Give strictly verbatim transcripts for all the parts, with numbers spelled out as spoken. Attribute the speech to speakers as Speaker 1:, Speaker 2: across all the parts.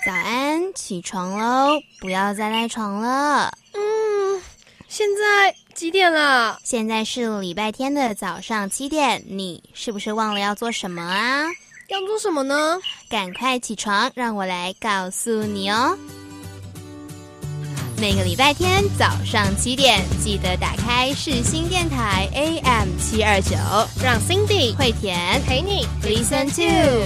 Speaker 1: 早安，起床喽，不要再赖床了。
Speaker 2: 嗯，现在几点了？
Speaker 1: 现在是礼拜天的早上七点，你是不是忘了要做什么啊？
Speaker 2: 要做什么呢？
Speaker 1: 赶快起床，让我来告诉你哦。每个礼拜天早上七点，记得打开世新电台 A M 七二九，
Speaker 2: 让 Cindy
Speaker 1: 慧田
Speaker 2: 陪你
Speaker 1: Listen to。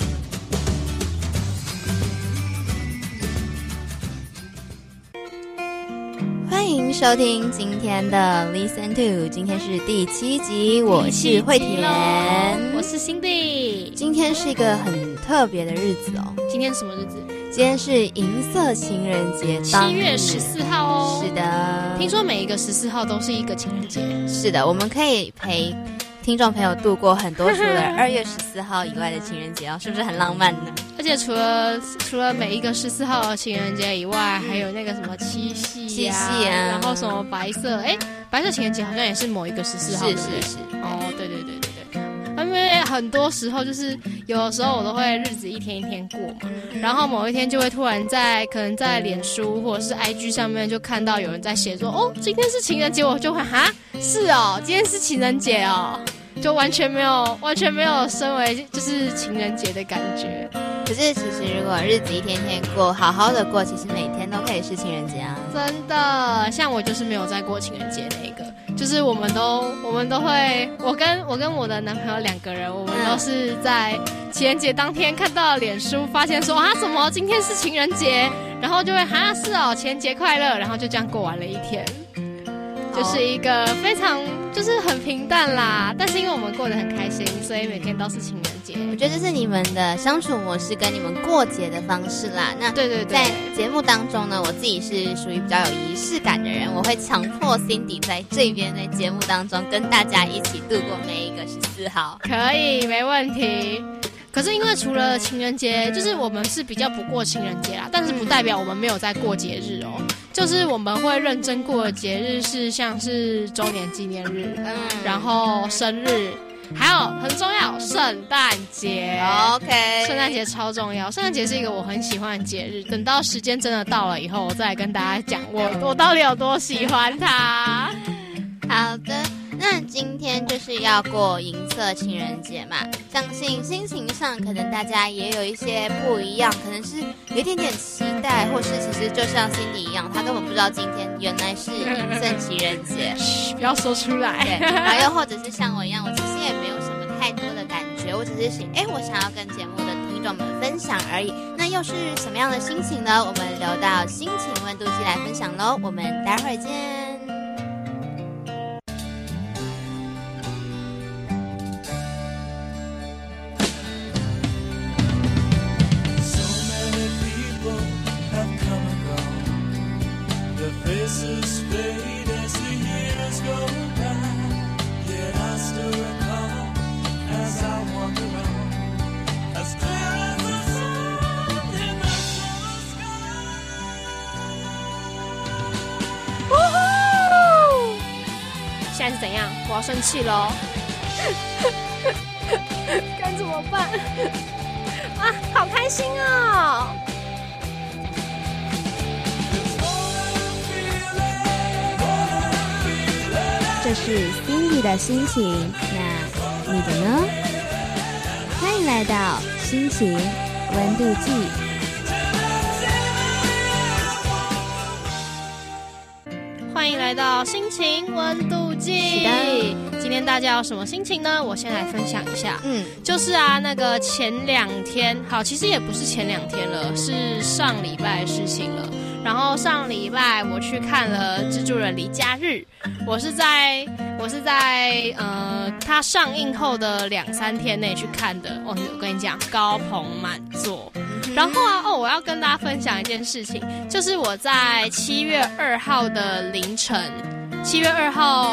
Speaker 1: 欢迎收听今天的 Listen to， 今天是第七集，我是慧田，
Speaker 2: 我是 Cindy。
Speaker 1: 今天是一个很特别的日子哦。
Speaker 2: 今天是什么日子？
Speaker 1: 今天是银色情人节，
Speaker 2: 七月十四号哦。
Speaker 1: 是的，
Speaker 2: 听说每一个十四号都是一个情人节。
Speaker 1: 是的，我们可以陪听众朋友度过很多除了二月十四号以外的情人节哦，是不是很浪漫呢？
Speaker 2: 而且除了除了每一个十四号的情人节以外，还有那个什么七夕、啊、
Speaker 1: 七夕啊，
Speaker 2: 然后什么白色，哎，白色情人节好像也是某一个十四号，
Speaker 1: 是是是，
Speaker 2: 哦，对对对对对，因为很多时候就是有的时候我都会日子一天一天过嘛，嗯、然后某一天就会突然在可能在脸书或者是 I G 上面就看到有人在写说，哦，今天是情人节，我就会哈，是哦，今天是情人节哦。就完全没有完全没有身为就是情人节的感觉。
Speaker 1: 可是其实如果日子一天天过，好好的过，其实每天都可以是情人节啊。
Speaker 2: 真的，像我就是没有在过情人节那个，就是我们都我们都会，我跟我跟我的男朋友两个人，我们都是在情人节当天看到脸书，发现说啊什么今天是情人节，然后就会哈是哦，情人节快乐，然后就这样过完了一天。就是一个非常就是很平淡啦，但是因为我们过得很开心，所以每天都是情人节。
Speaker 1: 我觉得这是你们的相处模式跟你们过节的方式啦。那
Speaker 2: 对对对，
Speaker 1: 在节目当中呢，我自己是属于比较有仪式感的人，我会强迫 Cindy 在这边在节目当中跟大家一起度过每一个十四号。
Speaker 2: 可以，没问题。可是因为除了情人节，就是我们是比较不过情人节啦，但是不代表我们没有在过节日哦。就是我们会认真过的节日是像是周年纪念日，嗯，然后生日，还有很重要圣诞节。
Speaker 1: OK， 圣
Speaker 2: 诞节超重要，圣诞节是一个我很喜欢的节日。等到时间真的到了以后，我再来跟大家讲我我到底有多喜欢它。
Speaker 1: 好的。那今天就是要过银色情人节嘛，相信心情上可能大家也有一些不一样，可能是有一点点期待，或是其实就像 Cindy 一样，他根本不知道今天原来是银色情人节。
Speaker 2: 嘘，不要说出来。
Speaker 1: 对，然后又或者是像我一样，我其实也没有什么太多的感觉，我只是想，哎，我想要跟节目的听众们分享而已。那又是什么样的心情呢？我们留到心情温度计来分享咯，我们待会儿见。
Speaker 3: Faces fade as the years go by, yet I still recall as I wander on, as clear as the sun in the summer sky.
Speaker 2: Woohoo! 现在是怎样？我要生气咯。该怎么办？啊，好开心哦！
Speaker 1: 这是 Cindy 的心情，那你的呢？欢迎来到心情温度计。
Speaker 2: 欢迎来到心情温度计。今天大家有什么心情呢？我先来分享一下。嗯，就是啊，那个前两天，好，其实也不是前两天了，是上礼拜的事情了。然后上礼拜我去看了《蜘蛛人离家日》，我是在我是在呃它上映后的两三天内去看的。哦，我跟你讲，高朋满座。然后啊，哦，我要跟大家分享一件事情，就是我在七月二号的凌晨，七月二号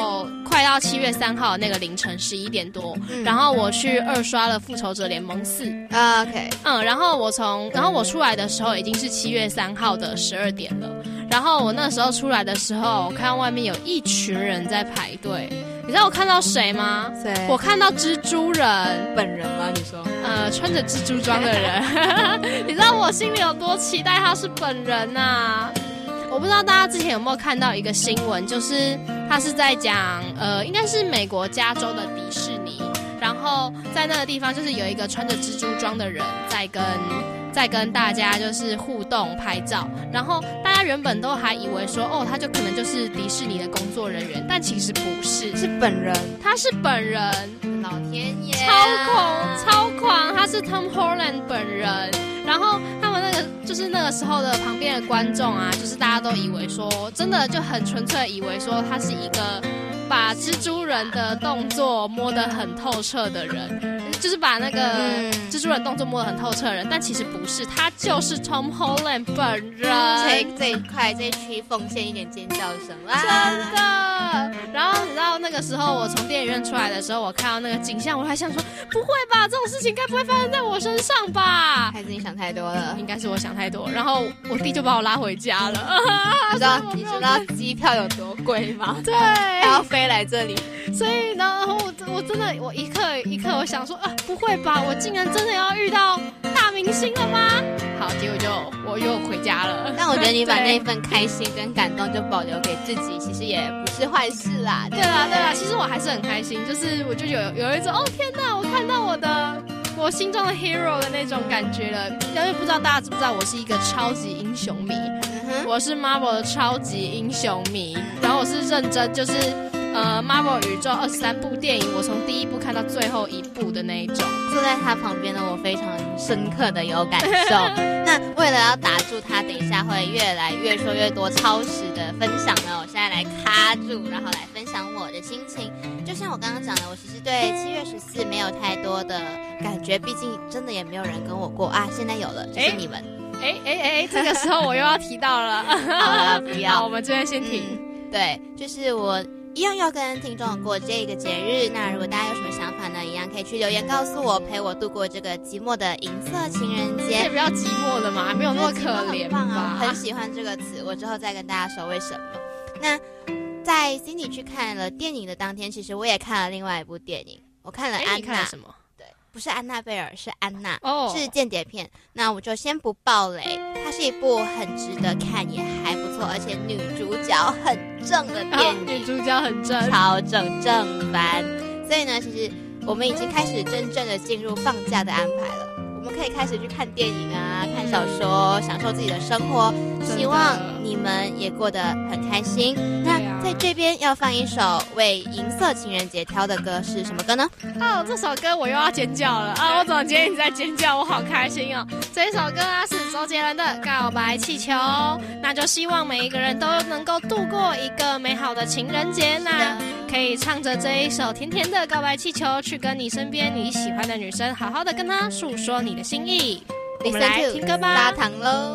Speaker 2: 快到七月三号那个凌晨十一点多，嗯、然后我去二刷了《复仇者联盟四》
Speaker 1: 啊 ，OK，
Speaker 2: 嗯，然后我从然后我出来的时候已经是七月三号的十二点了，然后我那时候出来的时候，我看到外面有一群人在排队。你知道我看到谁吗？
Speaker 1: 谁？
Speaker 2: 我看到蜘蛛人
Speaker 1: 本人吗？你说？
Speaker 2: 呃，穿着蜘蛛装的人。你知道我心里有多期待他是本人啊？我不知道大家之前有没有看到一个新闻，就是他是在讲，呃，应该是美国加州的迪士尼，然后在那个地方就是有一个穿着蜘蛛装的人在跟。在跟大家就是互动拍照，然后大家原本都还以为说，哦，他就可能就是迪士尼的工作人员，但其实不是，
Speaker 1: 是本人，
Speaker 2: 他是本人，
Speaker 1: 老天爷，
Speaker 2: 超狂超狂，他是 Tom Holland 本人。然后他们那个就是那个时候的旁边的观众啊，就是大家都以为说，真的就很纯粹以为说他是一个把蜘蛛人的动作摸得很透彻的人。就是把那个蜘蛛人动作摸得很透彻的人，但其实不是，他就是 Tom Holland 本人。
Speaker 1: 这这一块这一区奉献一点尖叫声啦！
Speaker 2: 真的。然后你知道那个时候我从电影院出来的时候，我看到那个景象，我还想说，不会吧，这种事情该不会发生在我身上吧？
Speaker 1: 还是你想太多了？
Speaker 2: 应该是我想太多。然后我弟就把我拉回家了。
Speaker 1: 你知道你知道机票有多贵吗？
Speaker 2: 对，
Speaker 1: 还要飞来这里。
Speaker 2: 所以然后我我真的我一刻一刻我想说啊，不会吧，我竟然真的要遇到大明星了吗？好，结果就我又回家了。
Speaker 1: 但我觉得你把那份开心跟感动就保留给自己，其实也不是坏事啦。
Speaker 2: 对啦对啦，其实我还是很开心，就是我就有有一种哦天哪，我看到我的我心中的 hero 的那种感觉了。因为不知道大家知不知道，我是一个超级英雄迷，嗯、我是 Marvel 的超级英雄迷，然后我是认真就是。呃 ，Marvel 宇宙二十三部电影，我从第一部看到最后一部的那一种。
Speaker 1: 坐在他旁边的我非常深刻的有感受。那为了要打住他，等一下会越来越说越多超时的分享呢，我现在来卡住，然后来分享我的心情。就像我刚刚讲的，我其实对七月十四没有太多的感觉，毕竟真的也没有人跟我过啊。现在有了，就是你们。
Speaker 2: 哎哎哎，这个时候我又要提到了。
Speaker 1: 好了，不要，
Speaker 2: 好，我们这边先停、
Speaker 1: 嗯。对，就是我。一样要跟听众过这个节日，那如果大家有什么想法呢，一样可以去留言告诉我，陪我度过这个寂寞的银色情人节。
Speaker 2: 也不要寂寞了嘛，没有那么可怜吧？
Speaker 1: 很棒啊，很喜欢这个词，我之后再跟大家说为什么。那在 Cindy 去看了电影的当天，其实我也看了另外一部电影，我看了安娜。
Speaker 2: 你看了什么？
Speaker 1: 不是安娜贝尔，是安娜，
Speaker 2: 哦，
Speaker 1: 是间谍片。那我就先不爆雷，它是一部很值得看，也还不错，而且女主角很正的电影。
Speaker 2: 哦、女主角很正，
Speaker 1: 超正正番。所以呢，其实我们已经开始真正的进入放假的安排了。我们可以开始去看电影啊，看小说，享受自己的生活。希望你们也过得很开心。那在这边要放一首为银色情人节挑的歌是什么歌呢？
Speaker 2: 哦，这首歌我又要尖叫了啊！我怎么今天一直在尖叫？我好开心哦！这一首歌啊是周杰伦的《告白气球》，那就希望每一个人都能够度过一个美好的情人节。那可以唱着这一首甜甜的告白气球，去跟你身边你喜欢的女生好好的跟她诉说你的心意。我们来听歌吧，
Speaker 1: 撒糖喽！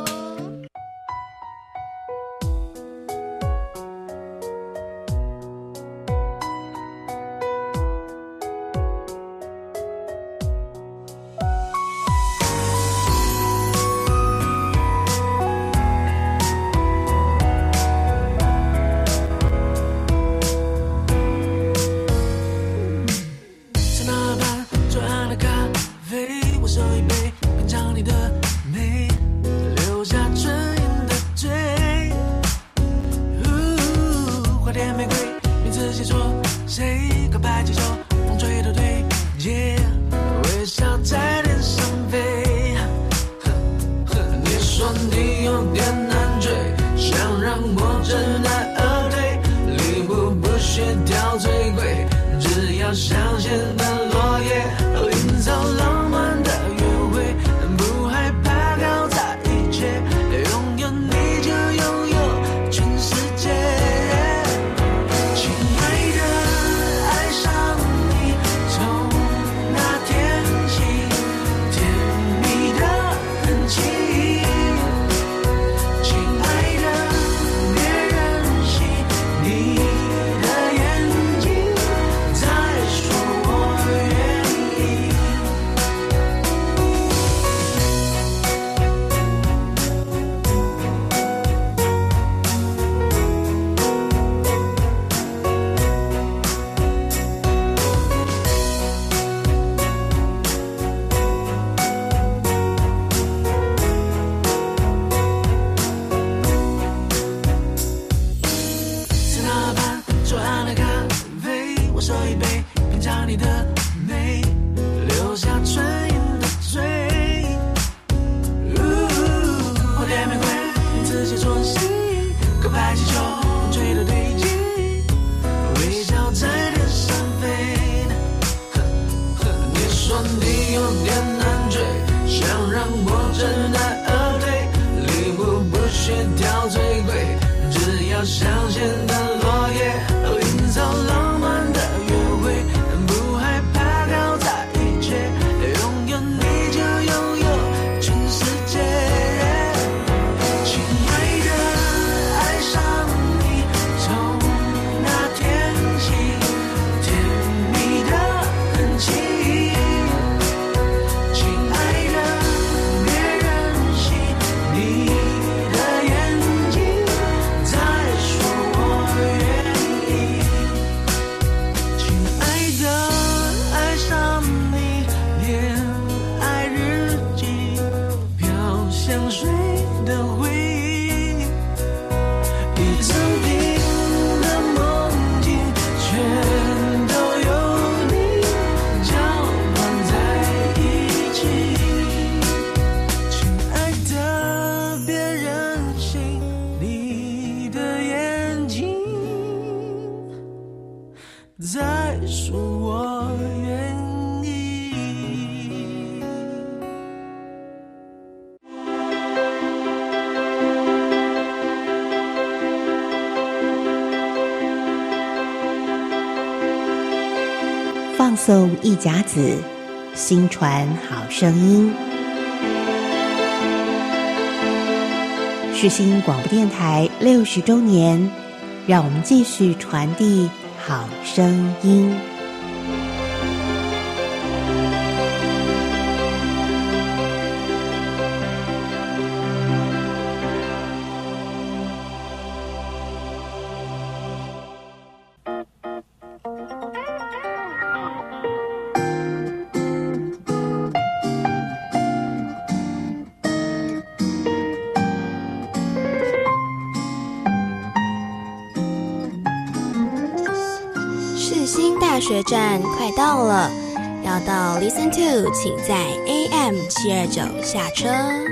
Speaker 3: 留下雪掉最贵，只要香榭的落叶，营造浪漫的约会，不害怕搞砸一切，拥有你就拥有全世界。亲爱的，爱上你，从那天起，甜蜜的痕迹。亲爱的，别任性，你的眼睛在说我愿意。亲爱的，爱上你，恋爱日记，飘香水的回忆，一整瓶的梦境，全都有你搅拌在一起。亲爱的，别任性，你的眼睛在说我愿意。
Speaker 4: 放送一甲子，新传好声音。世新广播电台六十周年，让我们继续传递好声音。
Speaker 1: 世新大学站快到了，要到 Listen to， 请在 A M 七二九下车。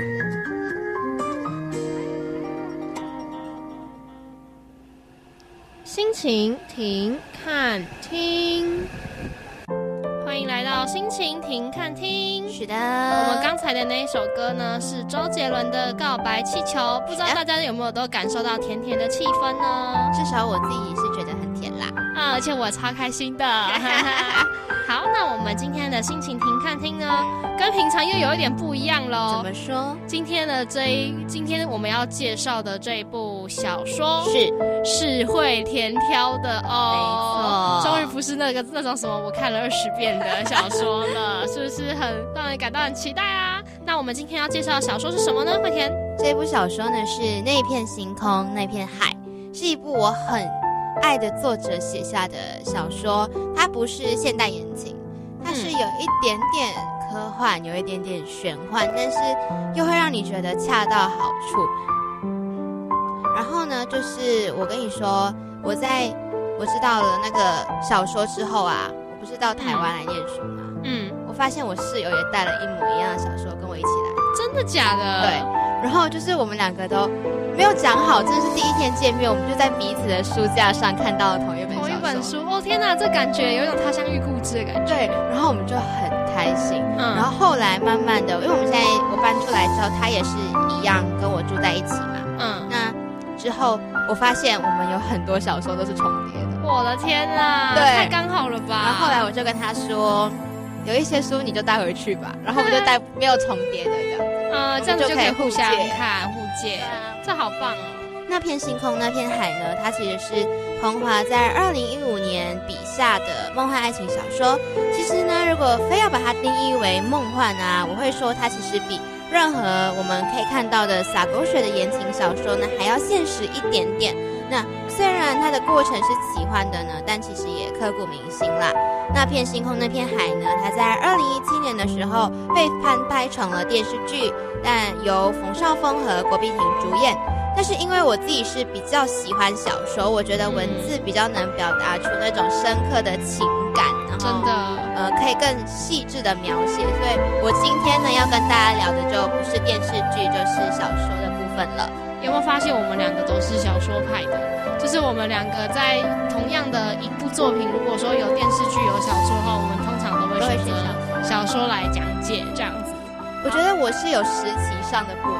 Speaker 2: 心情停看听，欢迎来到心情停看听。
Speaker 1: 是的，
Speaker 2: 我们刚才的那一首歌呢，是周杰伦的《告白气球》，不知道大家有没有都感受到甜甜的气氛呢？
Speaker 1: 至少我自己是觉得很甜啦。
Speaker 2: 啊，而且我超开心的。好，那我们今天的心情停看听呢，跟平常又有一点不一样喽。
Speaker 1: 怎么说？
Speaker 2: 今天的这一，今天我们要介绍的这一部小说
Speaker 1: 是
Speaker 2: 是会甜挑的哦。
Speaker 1: 没错，
Speaker 2: 终于不是那个那种什么我看了二十遍的小说了，是不是很让人感到很期待啊？那我们今天要介绍的小说是什么呢？慧甜，
Speaker 1: 这部小说呢是《那片星空那片海》，是一部我很爱的作者写下的小说。它不是现代言情，它是有一点点科幻，有一点点玄幻，但是又会让你觉得恰到好处。然后呢，就是我跟你说，我在我知道了那个小说之后啊，我不是到台湾来念书吗？嗯，我发现我室友也带了一模一样的小说跟我一起来。
Speaker 2: 真的假的？
Speaker 1: 对，然后就是我们两个都没有讲好，真的是第一天见面，我们就在彼此的书架上看到了同一本小说。
Speaker 2: 同一本书，哦天哪，这感觉有一种他乡遇故知的感觉。
Speaker 1: 对，然后我们就很开心。嗯，然后后来慢慢的，因为我们现在我搬出来之后，他也是一样跟我住在一起嘛。嗯，那之后我发现我们有很多小说都是重叠的。
Speaker 2: 我的天啊，对，太刚好了吧。
Speaker 1: 然后后来我就跟他说，有一些书你就带回去吧，然后我们就带没有重叠的这样子。
Speaker 2: 嗯，这样子就可以互相看互借，这好棒哦。
Speaker 1: 那片星空那片海呢，它其实是彭华在二零一五年笔下的梦幻爱情小说。其实呢，如果非要把它定义为梦幻啊，我会说它其实比任何我们可以看到的洒狗血的言情小说呢还要现实一点点。那虽然它的过程是奇幻的呢，但其实也刻骨铭心啦。那片星空那片海呢，它在二零一七年的时候被翻拍成了电视剧，但由冯绍峰和郭碧婷主演。但是因为我自己是比较喜欢小说，我觉得文字比较能表达出那种深刻的情感，然后
Speaker 2: 真的
Speaker 1: 呃可以更细致的描写，所以我今天呢要跟大家聊的就不是电视剧，就是小说的部分了。
Speaker 2: 有没有发现我们两个都是小说派的？就是我们两个在同样的一部作品，如果说有电视剧有小说的话，我们通常都会选择小说来讲解这样子。
Speaker 1: 我觉得我是有时期上的不同。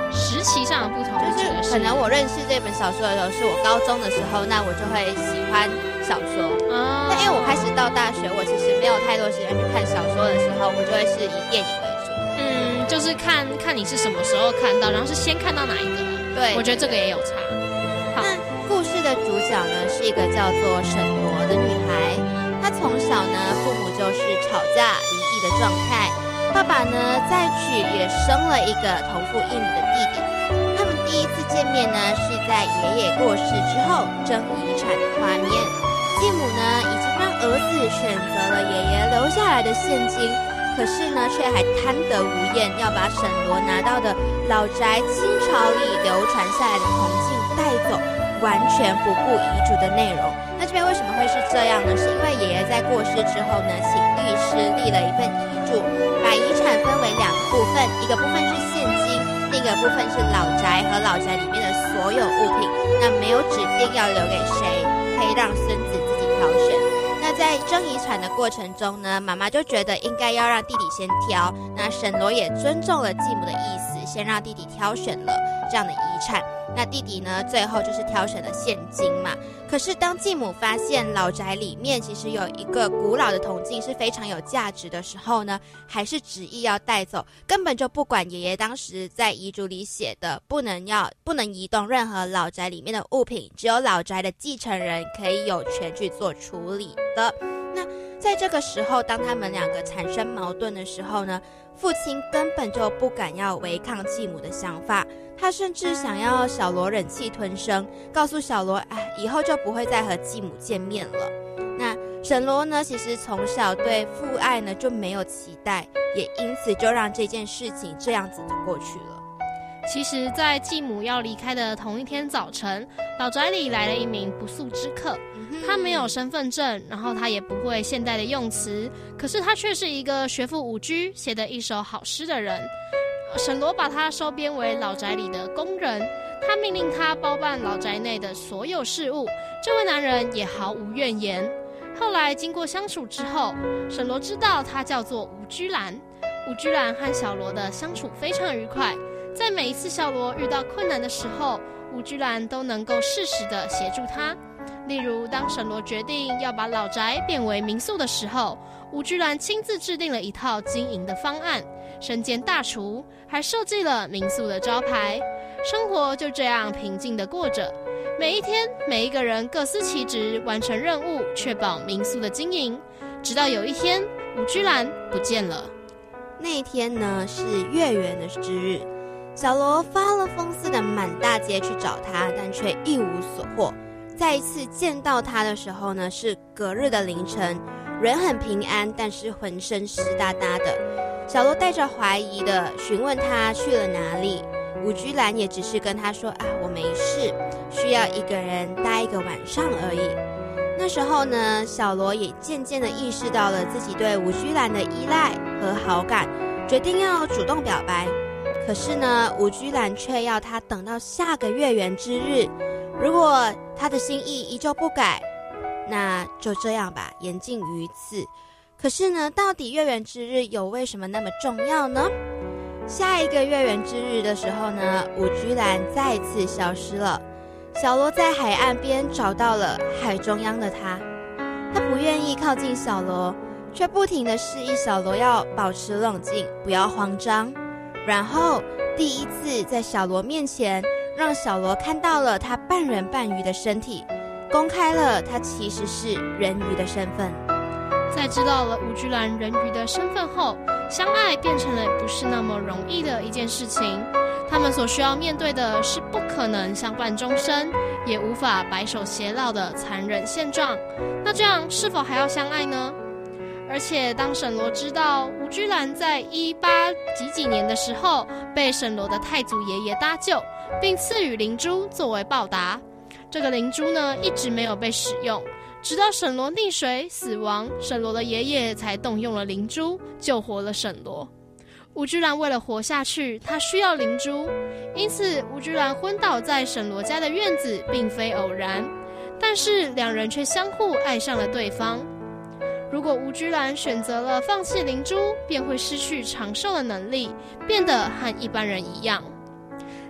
Speaker 2: 时期上的不同，
Speaker 1: 就是可能我认识这本小说的时候是我高中的时候，那我就会喜欢小说。哦，但因为我开始到大学，我其实没有太多时间去看小说的时候，我就会是以电影为主。
Speaker 2: 嗯，就是看看你是什么时候看到，然后是先看到哪一个呢？
Speaker 1: 对，
Speaker 2: 我觉得这个也有差。
Speaker 1: 好，那故事的主角呢是一个叫做沈罗的女孩，她从小呢父母就是吵架离异的状态。爸爸呢再娶也生了一个同父异母的弟弟，他们第一次见面呢是在爷爷过世之后争遗产的画面。继母呢已经让儿子选择了爷爷留下来的现金，可是呢却还贪得无厌，要把沈罗拿到的老宅清朝里流传下来的铜镜带走，完全不顾遗嘱的内容。那这边为什么会是这样呢？是因为爷爷在过世之后呢，请律师立了一份遗嘱，把遗产分为两个部分，一个部分是现金，另一个部分是老宅和老宅里面的所有物品。那没有指定要留给谁，可以让孙子自己挑选。那在争遗产的过程中呢，妈妈就觉得应该要让弟弟先挑，那沈罗也尊重了继母的意思，先让弟弟挑选了这样的遗产。那弟弟呢最后就是挑选了现金嘛。可是当继母发现老宅里面其实有一个古老的铜镜是非常有价值的时候呢，还是执意要带走，根本就不管爷爷当时在遗嘱里写的不能要不能移动任何老宅里面的物品，只有老宅的继承人可以有权去做处理的。那在这个时候，当他们两个产生矛盾的时候呢，父亲根本就不敢要违抗继母的想法，他甚至想要小罗忍气吞声，告诉小罗，哎，以后就不会再和继母见面了。那沈罗呢，其实从小对父爱呢就没有期待，也因此就让这件事情这样子就过去了。
Speaker 2: 其实在继母要离开的同一天早晨，老宅里来了一名不速之客，他没有身份证，然后他也不会现代的用词，可是他却是一个学富五车，写得一手好诗的人。沈罗把他收编为老宅里的工人，他命令他包办老宅内的所有事务，这位男人也毫无怨言。后来经过相处之后，沈罗知道他叫做吴居兰，吴居兰和小罗的相处非常愉快，在每一次小罗遇到困难的时候，吴居兰都能够适时的协助他。例如当沈罗决定要把老宅变为民宿的时候，吴居兰亲自制定了一套经营的方案，身兼大厨，还设计了民宿的招牌。生活就这样平静的过着，每一天每一个人各司其职，完成任务，确保民宿的经营。直到有一天，吴居兰不见了。
Speaker 1: 那一天呢是月圆的之日，小罗发了疯似的满大街去找他，但却一无所获。再一次见到他的时候呢，是隔日的凌晨，人很平安，但是浑身湿哒哒的。小罗带着怀疑的询问他去了哪里，吴居兰也只是跟他说啊，我没事，需要一个人待一个晚上而已。那时候呢，小罗也渐渐的意识到了自己对吴居兰的依赖和好感，决定要主动表白。可是呢，吴居兰却要他等到下个月圆之日，如果他的心意依旧不改，那就这样吧，言尽于此。可是呢，到底月圆之日有为什么那么重要呢？下一个月圆之日的时候呢，吴居兰再次消失了。小罗在海岸边找到了海中央的他，他不愿意靠近小罗，却不停地示意小罗要保持冷静，不要慌张。然后第一次在小罗面前，让小罗看到了他半人半鱼的身体，公开了他其实是人鱼的身份。
Speaker 2: 在知道了吴居兰人鱼的身份后，相爱变成了不是那么容易的一件事情。他们所需要面对的是不可能相伴终生，也无法白首偕老的残忍现状。那这样是否还要相爱呢？而且当沈罗知道吴居兰在一八几几年的时候被沈罗的太祖爷爷搭救，并赐予灵珠作为报答，这个灵珠呢一直没有被使用，直到沈罗溺水死亡，沈罗的爷爷才动用了灵珠救活了沈罗。吴居兰为了活下去，他需要灵珠，因此吴居兰昏倒在沈罗家的院子并非偶然，但是两人却相互爱上了对方。如果吴居兰选择了放弃灵珠，便会失去长寿的能力，变得和一般人一样。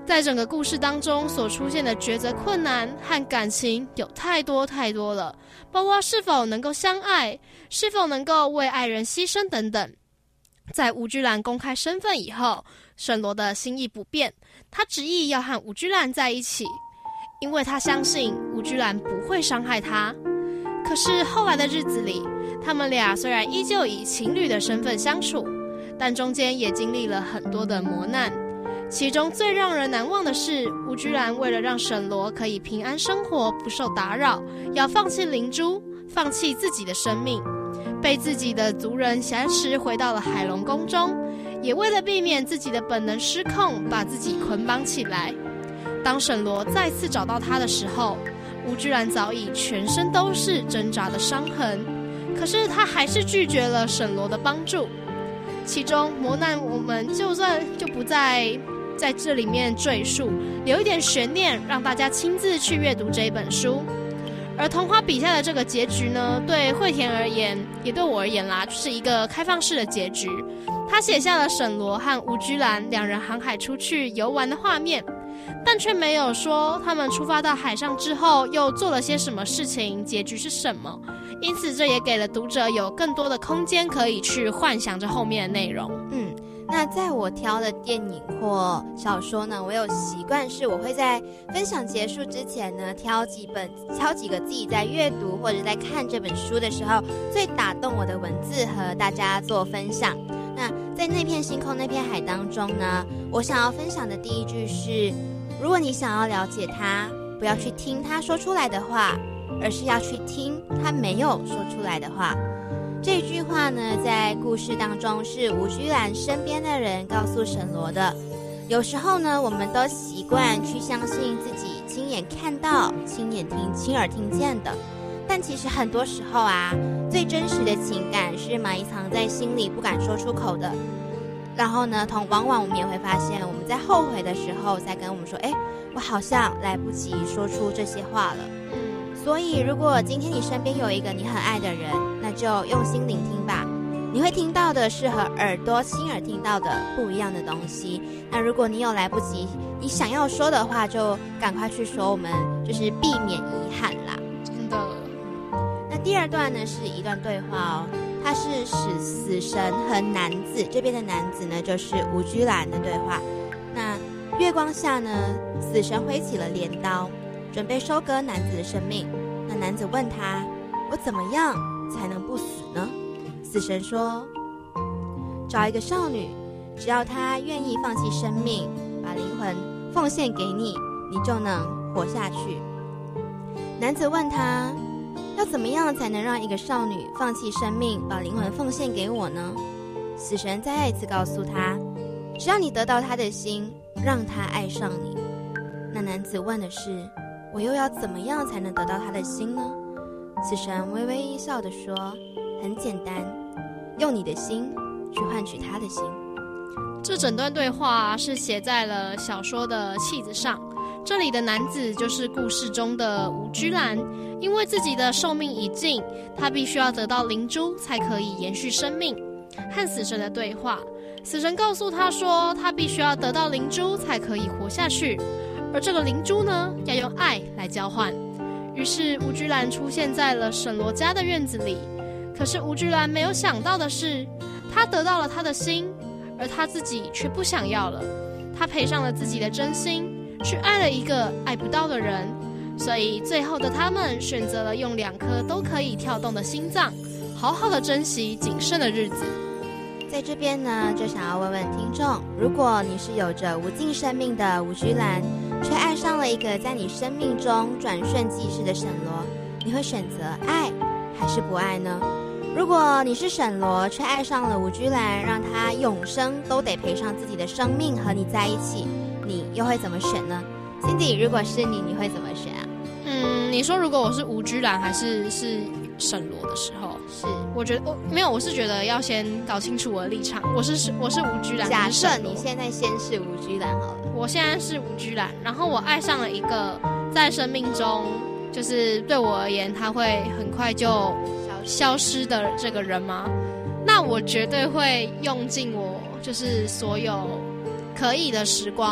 Speaker 2: 在整个故事当中所出现的抉择困难和感情有太多太多了，包括是否能够相爱，是否能够为爱人牺牲等等。在吴居兰公开身份以后，沈罗的心意不变，他执意要和吴居兰在一起，因为他相信吴居兰不会伤害他。可是后来的日子里，他们俩虽然依旧以情侣的身份相处，但中间也经历了很多的磨难。其中最让人难忘的是，吴居兰为了让沈罗可以平安生活不受打扰，要放弃灵珠，放弃自己的生命，被自己的族人挟持回到了海龙宫中，也为了避免自己的本能失控，把自己捆绑起来。当沈罗再次找到他的时候，吴居兰早已全身都是挣扎的伤痕，可是他还是拒绝了沈罗的帮助。其中磨难我们就算就不再在这里面赘述，留一点悬念，让大家亲自去阅读这一本书。而童话笔下的这个结局呢，对惠田而言，也对我而言啦，就是一个开放式的结局。他写下了沈罗和吴居兰两人航海出去游玩的画面，但却没有说他们出发到海上之后又做了些什么事情，结局是什么。因此这也给了读者有更多的空间可以去幻想这后面的内容。
Speaker 1: 嗯，那在我挑的电影或小说呢，我有习惯是我会在分享结束之前呢，挑几本挑几个自己在阅读或者在看这本书的时候最打动我的文字和大家做分享。那在那片星空那片海当中呢，我想要分享的第一句是，如果你想要了解他，不要去听他说出来的话，而是要去听他没有说出来的话。这句话呢，在故事当中是吴居兰身边的人告诉沈罗的。有时候呢，我们都习惯去相信自己亲眼看到、亲眼听、亲耳听见的，但其实很多时候啊，最真实的情感是埋藏在心里不敢说出口的。然后呢，同往往我们也会发现，我们在后悔的时候再跟我们说，哎，我好像来不及说出这些话了。所以如果今天你身边有一个你很爱的人，那就用心聆听吧。你会听到的是和耳朵亲耳听到的不一样的东西。那如果你有来不及你想要说的话，就赶快去说，我们就是避免遗憾啦。
Speaker 2: 真的。
Speaker 1: 那第二段呢，是一段对话哦，它是使死神和男子，这边的男子呢就是吴居兰的对话。那月光下呢，死神挥起了镰刀，准备收割男子的生命。那男子问他，我怎么样才能不死呢？死神说，找一个少女，只要她愿意放弃生命，把灵魂奉献给你，你就能活下去。男子问他，要怎么样才能让一个少女放弃生命，把灵魂奉献给我呢？死神再一次告诉他，只要你得到她的心，让她爱上你。那男子问的是，我又要怎么样才能得到她的心呢？死神微微一笑地说，很简单，用你的心去换取她的心。
Speaker 2: 这整段对话是写在了小说的契子上，这里的男子就是故事中的吴居兰，因为自己的寿命已尽，他必须要得到灵珠才可以延续生命。和死神的对话，死神告诉他说，他必须要得到灵珠才可以活下去，而这个灵珠呢，要用爱来交换。于是吴居兰出现在了沈罗家的院子里，可是吴居兰没有想到的是，他得到了他的心，而他自己却不想要了。他赔上了自己的真心，去爱了一个爱不到的人，所以最后的他们选择了用两颗都可以跳动的心脏，好好的珍惜仅剩的日子。
Speaker 1: 在这边呢，就想要问问听众，如果你是有着无尽生命的吴居兰，却爱上了一个在你生命中转瞬即逝的沈罗，你会选择爱还是不爱呢？如果你是沈罗，却爱上了吴居兰，让他永生都得赔上自己的生命和你在一起，你又会怎么选呢？ Cindy， 如果是你，你会怎么选啊？
Speaker 2: 嗯，你说如果我是吴居兰还是是沈罗的时候，
Speaker 1: 是
Speaker 2: 我觉得我没有，我是觉得要先搞清楚我的立场。我是我是吴居兰，
Speaker 1: 假设你现在先是吴居兰好了，
Speaker 2: 我现在是吴居兰，然后我爱上了一个在生命中就是对我而言他会很快就消失的这个人吗？那我绝对会用尽我就是所有可以的时光，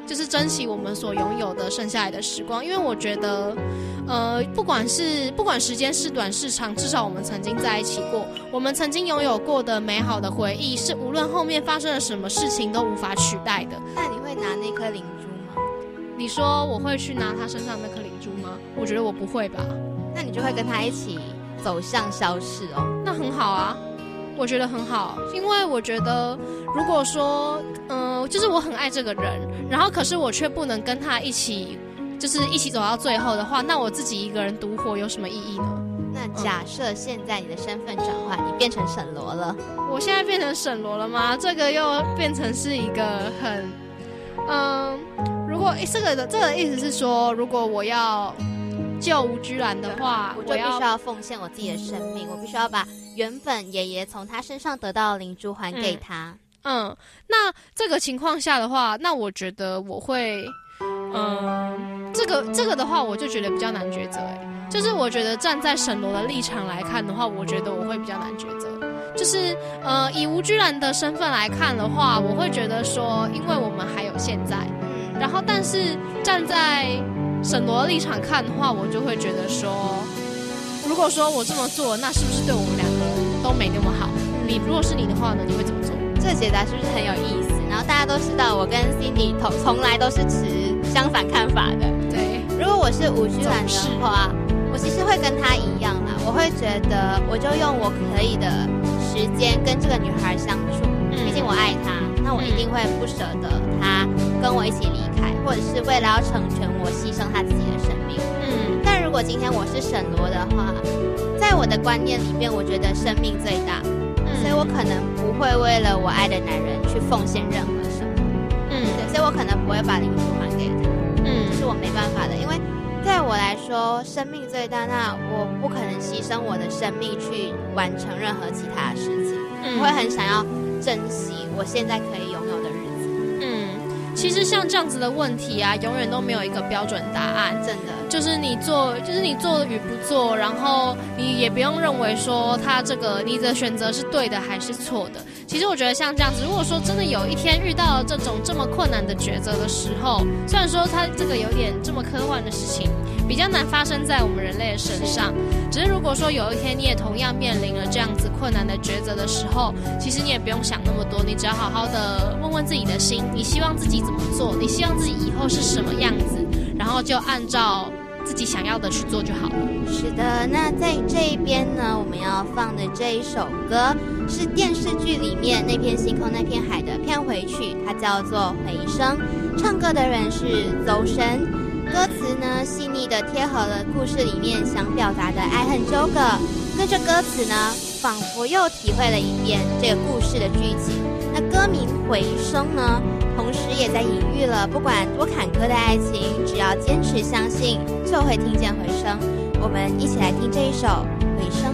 Speaker 2: 就是珍惜我们所拥有的剩下来的时光，因为我觉得，呃，不管是不管时间是短是长，至少我们曾经在一起过，我们曾经拥有过的美好的回忆，是无论后面发生了什么事情都无法取代的。
Speaker 1: 那你会拿那颗灵珠吗？
Speaker 2: 你说我会去拿他身上那颗灵珠吗？我觉得我不会吧。
Speaker 1: 那你就会跟他一起走向消逝哦。
Speaker 2: 那很好啊。我觉得很好，因为我觉得，如果说，嗯、呃，就是我很爱这个人，然后可是我却不能跟他一起，就是一起走到最后的话，那我自己一个人独活有什么意义呢？
Speaker 1: 那假设现在你的身份转换，你变成沈罗了，
Speaker 2: 我现在变成沈罗了吗？这个又变成是一个很，嗯、呃，如果这个的这个意思是说，如果我要救吴居然的话，
Speaker 1: 我就必须要奉献我自己的生命，我必须要把原本爷爷从他身上得到的灵珠还给他。
Speaker 2: 嗯，嗯那这个情况下的话，那我觉得我会，嗯，这个这个的话，我就觉得比较难抉择。哎，就是我觉得站在沈罗的立场来看的话，我觉得我会比较难抉择。就是呃，以吴居然的身份来看的话，我会觉得说，因为我们还有现在，嗯，然后但是站在沈罗的立场看的话，我就会觉得说，如果说我这么做，那是不是对我们两个人都没那么好？你如果是你的话呢，你会怎么做？
Speaker 1: 这解答是不是很有意思？然后大家都知道，我跟 Cindy 从从来都是持相反看法的。
Speaker 2: 对，
Speaker 1: 如果我是吴居然的话，我其实会跟他一样啦。我会觉得，我就用我可以的时间跟这个女孩相处，嗯、毕竟我爱她，那我一定会不舍得她跟我一起离开，或者是为了要成全我，牺牲她自己的生命。嗯，但如果今天我是沈罗的话，在我的观念里面，我觉得生命最大。所以我可能不会为了我爱的男人去奉献任何什么，嗯，对，所以我可能不会把灵珠还给他，嗯，这是我没办法的，因为在我来说，生命最大，那我不可能牺牲我的生命去完成任何其他的事情，嗯，我会很想要珍惜我现在可以拥有的日子，
Speaker 2: 嗯，其实像这样子的问题啊，永远都没有一个标准答案，
Speaker 1: 真的。
Speaker 2: 就是你做，就是你做与不做，然后你也不用认为说他这个你的选择是对的还是错的。其实我觉得像这样子，如果说真的有一天遇到了这种这么困难的抉择的时候，虽然说他这个有点这么科幻的事情，比较难发生在我们人类的身上，只是如果说有一天你也同样面临了这样子困难的抉择的时候，其实你也不用想那么多，你只要好好的问问自己的心，你希望自己怎么做，你希望自己以后是什么样子，然后就按照自己想要的去做就好了。
Speaker 1: 是的，那在这一边呢，我们要放的这一首歌是电视剧里面那片星空那片海的片尾曲，它叫做《回声》，唱歌的人是邹深，歌词呢细腻的贴合了故事里面想表达的爱恨纠葛，跟着歌词呢仿佛又体会了一遍这个故事的剧情。那歌名《回声》呢，同时也在隐喻了不管多坎坷的爱情，只要坚持相信，就会听见回声。我们一起来听这一首《回声》。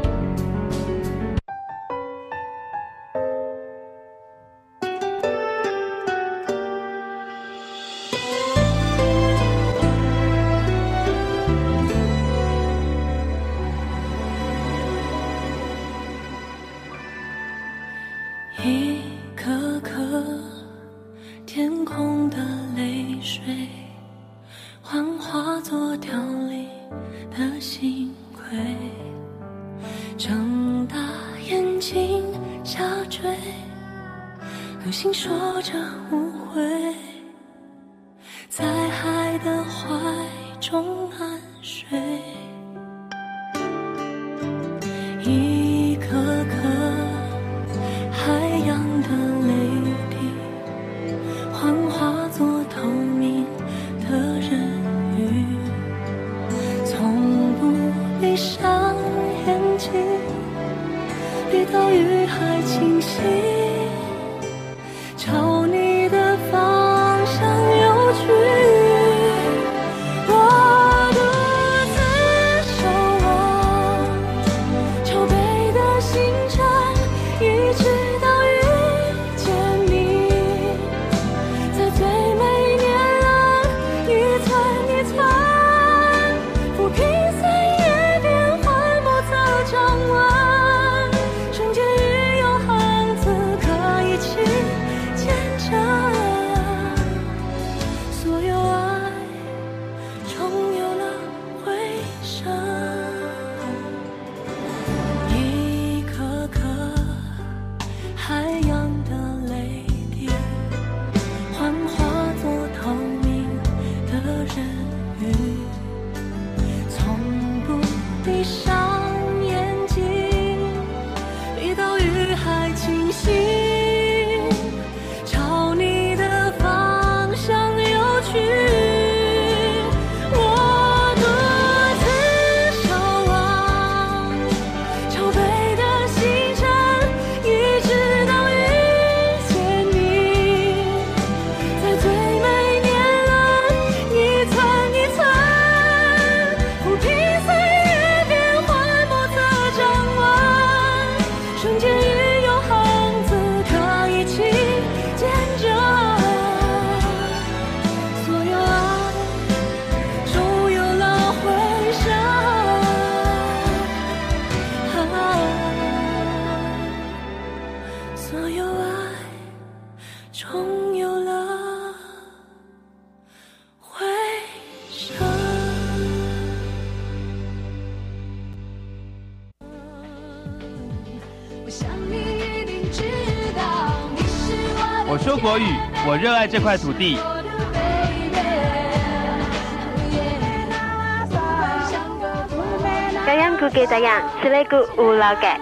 Speaker 5: 一颗颗天空的泪水，幻化作条理的幸亏，睁大眼睛下坠，流星说着无悔，在海的怀中安睡，一颗颗海洋的泪滴，幻化作透明的人鱼，从不闭上眼睛，直到雨还清晰，朝你的方向游去。我独自
Speaker 6: 说国语，我热爱这块土地。
Speaker 7: 这样古给这样，此类古无老嘅。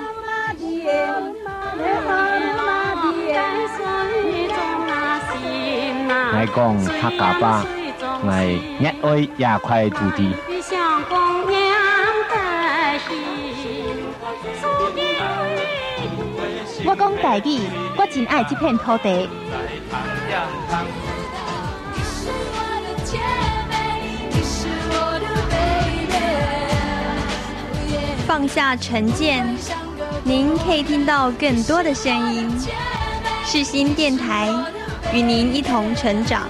Speaker 8: 我讲客家话，我热愛這塊土地。
Speaker 9: 我講台語，我真愛這片土地。
Speaker 10: 放下成见，您可以聽到更多的聲音。世新電台與您一同成長。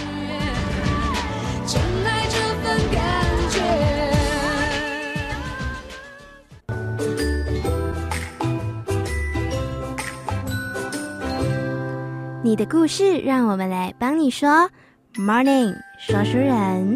Speaker 11: 你的故事，让我们来帮你说。Morning 说书人，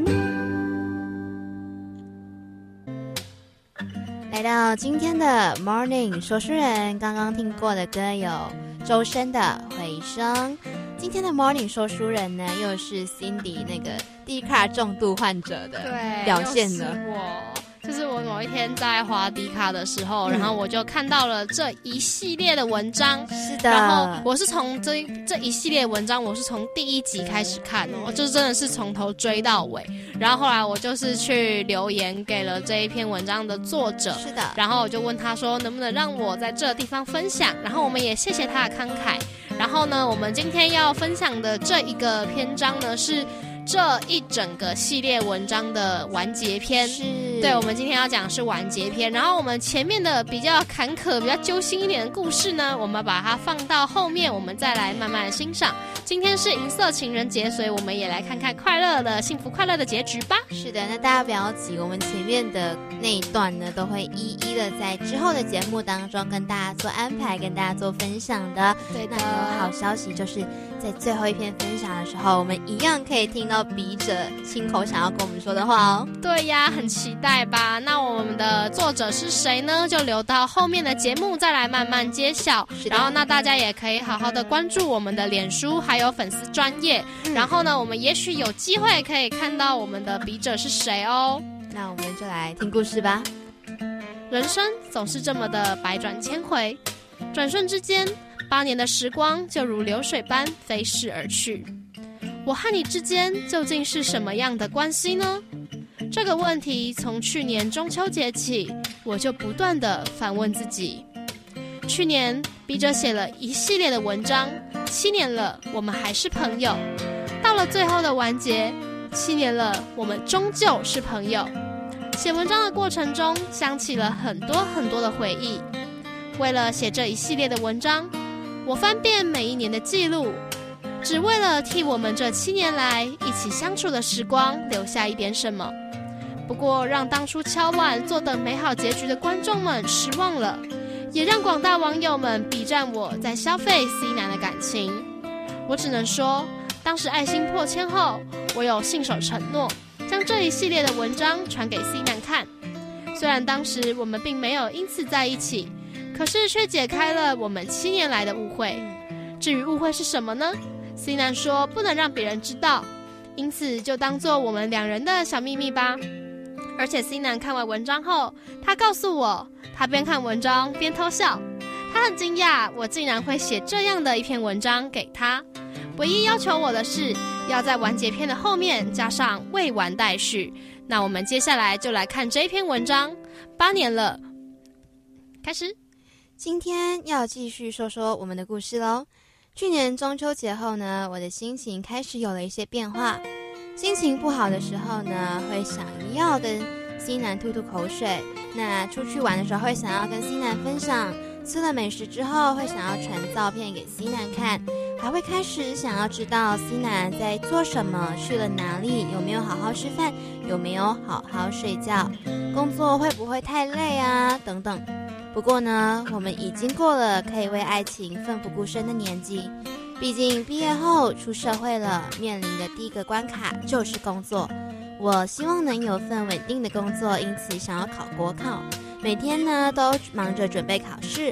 Speaker 1: 来到今天的 Morning 说书人，刚刚听过的歌有周深的《回声》。今天的 Morning 说书人呢，又是 Cindy 那个 D 卡重度患者的表现了。
Speaker 2: 就是我某一天在滑迪卡的时候、嗯，然后我就看到了这一系列的文章。
Speaker 1: 是的，
Speaker 2: 然后我是从这这一系列文章，我是从第一集开始看，我就真的是从头追到尾。然后后来我就是去留言给了这一篇文章的作者，
Speaker 1: 是的，
Speaker 2: 然后我就问他说能不能让我在这个地方分享，然后我们也谢谢他的慷慨。然后呢，我们今天要分享的这一个篇章呢是这一整个系列文章的完结篇。
Speaker 1: 是，
Speaker 2: 对，我们今天要讲的是完结篇。然后我们前面的比较坎坷比较揪心一点的故事呢，我们把它放到后面，我们再来慢慢欣赏。今天是银色情人节，所以我们也来看看快乐的幸福快乐的结局吧。
Speaker 1: 是的，那大家不要急，我们前面的那一段呢都会一一的在之后的节目当中跟大家做安排，跟大家做分享的。
Speaker 2: 对的，
Speaker 1: 那有好消息就是在最后一篇分享的时候，我们一样可以听到笔者亲口想要跟我们说的话哦。
Speaker 2: 对呀，很期待吧。那我们的作者是谁呢？就留到后面的节目再来慢慢揭晓。然后那大家也可以好好的关注我们的脸书还有粉丝专页、嗯、然后呢我们也许有机会可以看到我们的笔者是谁哦。
Speaker 1: 那我们就来听故事吧。
Speaker 2: 人生总是这么的百转千回，转瞬之间八年的时光就如流水般飞逝而去。我和你之间究竟是什么样的关系呢？这个问题从去年中秋节起，我就不断地反问自己。去年笔者写了一系列的文章，七年了，我们还是朋友。到了最后的完结，七年了，我们终究是朋友。写文章的过程中，想起了很多很多的回忆。为了写这一系列的文章，我翻遍每一年的记录，只为了替我们这七年来一起相处的时光留下一点什么。不过让当初敲碗坐等美好结局的观众们失望了，也让广大网友们逼战我在消费 C 男的感情。我只能说，当时爱心破千后，我有信守承诺，将这一系列的文章传给 C 男看。虽然当时我们并没有因此在一起，可是却解开了我们七年来的误会。至于误会是什么呢？ C 男说不能让别人知道，因此就当做我们两人的小秘密吧。而且 C 男看完文章后，他告诉我，他边看文章边偷笑。他很惊讶我竟然会写这样的一篇文章给他，唯一要求我的是要在完结篇的后面加上未完待续。那我们接下来就来看这篇文章。八年了，开始。
Speaker 1: 今天要继续说说我们的故事咯。去年中秋节后呢，我的心情开始有了一些变化。心情不好的时候呢，会想要跟 C 男吐吐口水，那出去玩的时候会想要跟 C 男分享，吃了美食之后会想要传照片给 C 男看，还会开始想要知道 C 男在做什么，去了哪里，有没有好好吃饭，有没有好好睡觉，工作会不会太累啊等等。不过呢，我们已经过了可以为爱情奋不顾身的年纪，毕竟毕业后出社会了，面临的第一个关卡就是工作。我希望能有份稳定的工作，因此想要考国考，每天呢都忙着准备考试。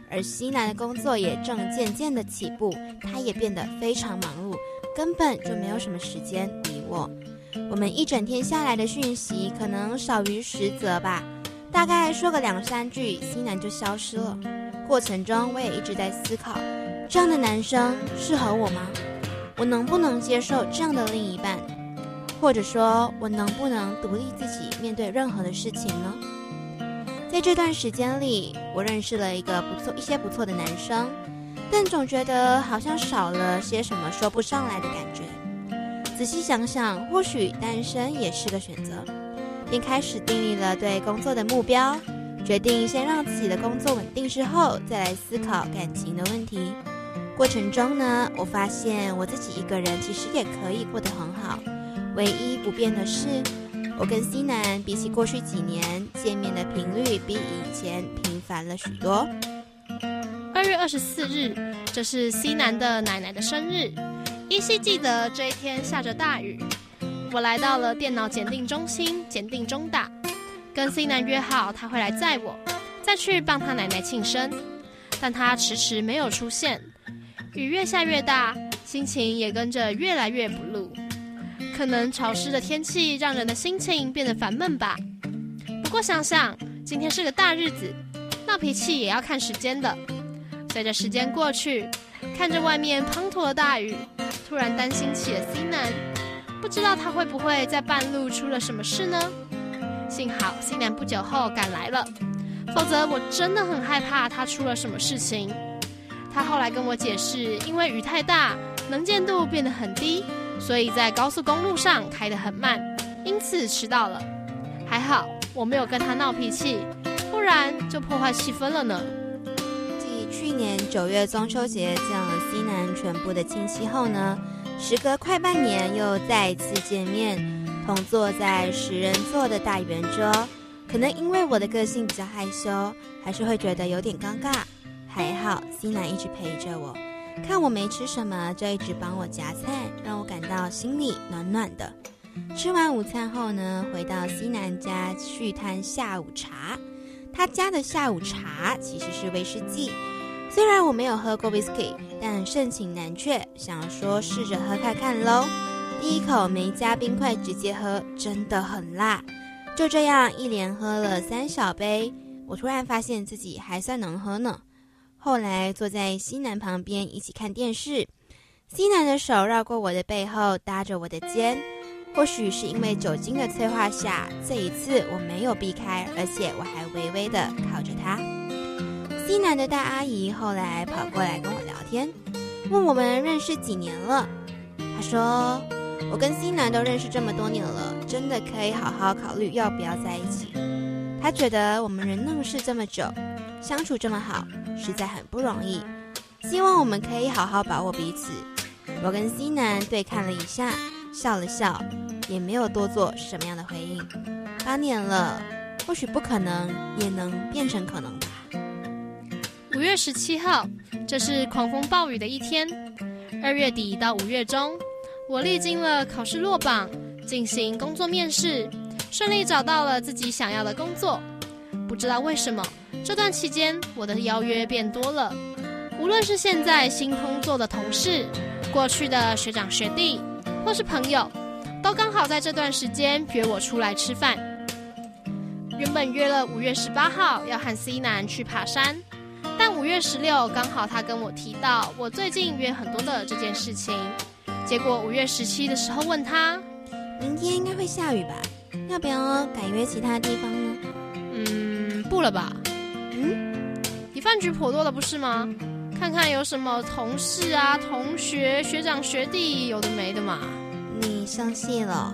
Speaker 1: 而西南的工作也正渐渐的起步，他也变得非常忙碌，根本就没有什么时间理我。我们一整天下来的讯息可能少于十则吧，大概说个两三句，西南就消失了。过程中我也一直在思考，这样的男生适合我吗？我能不能接受这样的另一半？或者说我能不能独立自己面对任何的事情呢？在这段时间里，我认识了一个不错一些不错的男生，但总觉得好像少了些什么说不上来的感觉。仔细想想，或许单身也是个选择，便开始订立了对工作的目标，决定先让自己的工作稳定之后，再来思考感情的问题。过程中呢，我发现我自己一个人其实也可以过得很好，唯一不变的是，我跟西南比起过去几年见面的频率比以前频繁了许多。
Speaker 2: 二月二十四日，这是西南的奶奶的生日，依稀记得这一天下着大雨，我来到了电脑检定中心检定中打，跟西南约好他会来载我，再去帮他奶奶庆生，但他迟迟没有出现。雨越下越大，心情也跟着越来越不露。可能潮湿的天气让人的心情变得烦闷吧。不过想想，今天是个大日子，闹脾气也要看时间的。随着时间过去，看着外面滂沱的大雨，突然担心起了西南，不知道他会不会在半路出了什么事呢？幸好西南不久后赶来了，否则我真的很害怕他出了什么事情。他后来跟我解释，因为雨太大，能见度变得很低，所以在高速公路上开得很慢，因此迟到了。还好我没有跟他闹脾气，不然就破坏气氛了呢。
Speaker 1: 继去年九月中秋节见了西南全部的亲戚后呢，时隔快半年又再一次见面，同坐在十人座的大圆桌。可能因为我的个性比较害羞，还是会觉得有点尴尬。还好西南一直陪着我，看我没吃什么就一直帮我夹菜，让我感到心里暖暖的。吃完午餐后呢，回到西南家续摊下午茶。他家的下午茶其实是威士忌，虽然我没有喝过 whisky， 但盛情难却，想说试着喝看看咯。第一口没加冰块直接喝，真的很辣。就这样一连喝了三小杯，我突然发现自己还算能喝呢。后来坐在西南旁边一起看电视，西南的手绕过我的背后搭着我的肩，或许是因为酒精的催化下，这一次我没有避开，而且我还微微的靠着他。西南的大阿姨后来跑过来跟我聊天，问我们认识几年了。她说，我跟西南都认识这么多年了，真的可以好好考虑要不要在一起。她觉得我们人认识这么久，相处这么好，实在很不容易，希望我们可以好好把握彼此。我跟西南对看了一下，笑了笑，也没有多做什么样的回应。八年了，或许不可能也能变成可能吧。
Speaker 2: 五月十七号，这是狂风暴雨的一天。二月底到五月中，我历经了考试落榜，进行工作面试，顺利找到了自己想要的工作。不知道为什么，这段期间我的邀约变多了，无论是现在新工作的同事，过去的学长学弟，或是朋友，都刚好在这段时间约我出来吃饭。原本约了五月十八号要和西南去爬山，但五月十六刚好他跟我提到我最近约很多的这件事情，结果五月十七的时候问他，
Speaker 1: 明天应该会下雨吧？要不要改约其他地方呢？
Speaker 2: 嗯，不了吧。嗯，你饭局颇多的不是吗？看看有什么同事啊、同学、学长、学弟，有的没的嘛。
Speaker 1: 你生气了？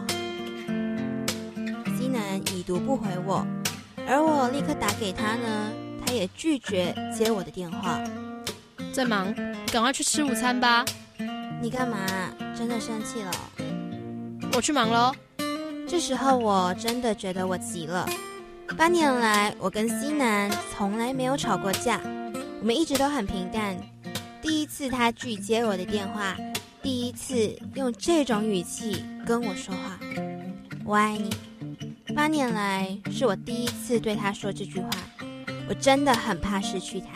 Speaker 1: 西南已读不回我，而我立刻打给他呢，他也拒绝接我的电话。
Speaker 2: 在忙，你赶快去吃午餐吧。
Speaker 1: 你干嘛？真的生气了？
Speaker 2: 我去忙咯。
Speaker 1: 这时候我真的觉得我急了。八年来，我跟西南从来没有吵过架，我们一直都很平淡。第一次他拒接我的电话，第一次用这种语气跟我说话，我爱你。八年来是我第一次对他说这句话，我真的很怕失去他，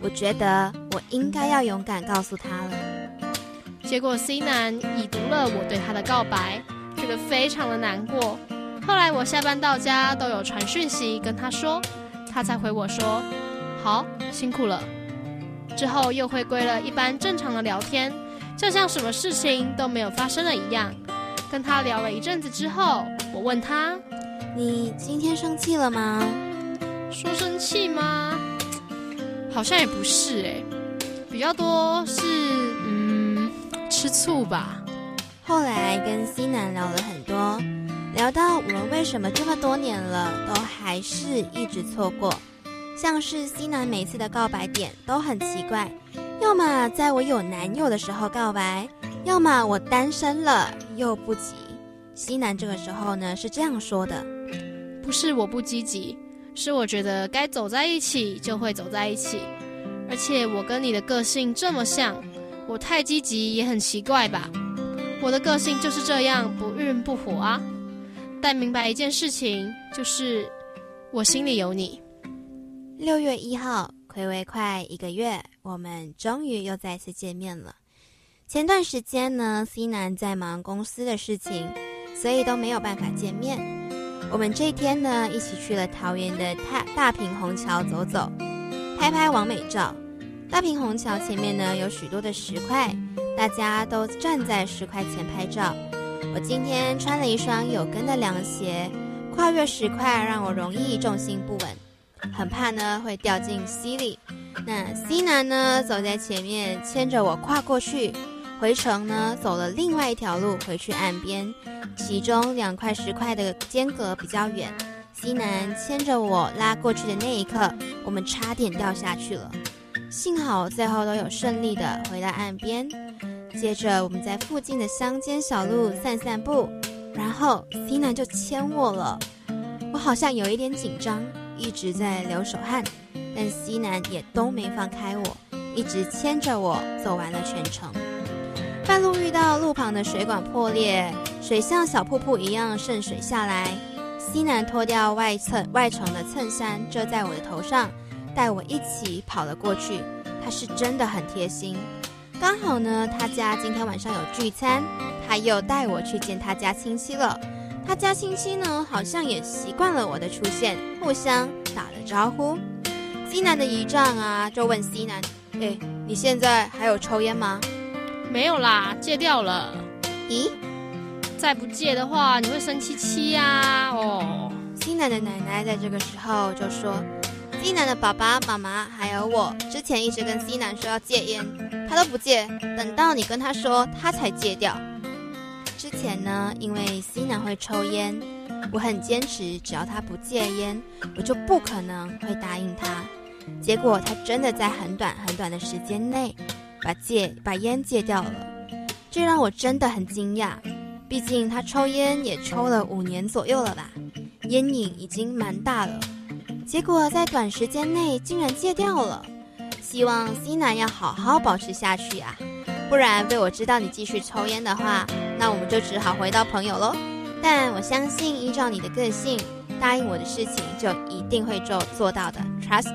Speaker 1: 我觉得我应该要勇敢告诉他了。
Speaker 2: 结果 C 男已读了我对他的告白，觉得非常的难过。后来我下班到家都有传讯息跟他说，他才回我说好，辛苦了。之后又回归了一般正常的聊天，就像什么事情都没有发生了一样。跟他聊了一阵子之后，我问他，
Speaker 1: 你今天生气了吗？
Speaker 2: 说生气吗？好像也不是欸，比较多是嗯吃醋吧。
Speaker 1: 后来跟 C 男聊了很多，聊到我们为什么这么多年了都还是一直错过，像是 C 男每次的告白点都很奇怪，要么在我有男友的时候告白，要么我单身了又不急。 C 男这个时候呢是这样说的，
Speaker 2: 不是我不积极，是我觉得该走在一起就会走在一起，而且我跟你的个性这么像，我太积极也很奇怪吧。我的个性就是这样不孕不火啊。但明白一件事情，就是我心里有你。
Speaker 1: 六月一号，睽违快一个月，我们终于又再次见面了。前段时间呢 C 男在忙公司的事情，所以都没有办法见面。我们这天呢一起去了桃园的大大平虹桥走走，拍拍完美照。大平虹桥前面呢有许多的石块，大家都站在石块前拍照。我今天穿了一双有跟的凉鞋，跨越石块让我容易重心不稳，很怕呢会掉进溪里。那 C 男呢走在前面牵着我跨过去，回程呢走了另外一条路回去岸边，其中两块石块的间隔比较远， C 男牵着我拉过去的那一刻，我们差点掉下去了，幸好最后都有顺利的回到岸边。接着我们在附近的乡间小路散散步，然后 C 男就牵我了。我好像有一点紧张，一直在流手汗，但 C 男也都没放开我，一直牵着我走完了全程。半路遇到路旁的水管破裂，水像小瀑布一样渗水下来， C 男脱掉外侧外层的衬衫遮在我的头上，带我一起跑了过去。他是真的很贴心，刚好呢他家今天晚上有聚餐，他又带我去见他家亲戚了。他家亲戚呢好像也习惯了我的出现，互相打了招呼。 C 男的姨丈啊就问 C 男，诶，你现在还有抽烟吗？
Speaker 2: 没有啦，戒掉了。
Speaker 1: 咦，
Speaker 2: 再不戒的话你会生气气呀。哦
Speaker 1: C 男的奶奶在这个时候就说， C 男的爸爸妈妈还有我之前一直跟 C 男说要戒烟，他都不戒，等到你跟他说他才戒掉。之前呢因为 C 男会抽烟，我很坚持只要他不戒烟我就不可能会答应他，结果他真的在很短很短的时间内把戒把烟戒掉了，这让我真的很惊讶。毕竟他抽烟也抽了五年左右了吧，烟瘾已经蛮大了，结果在短时间内竟然戒掉了。希望 C 男要好好保持下去啊，不然被我知道你继续抽烟的话，那我们就只好回到朋友咯。但我相信依照你的个性，答应我的事情就一定会做做到的， Trust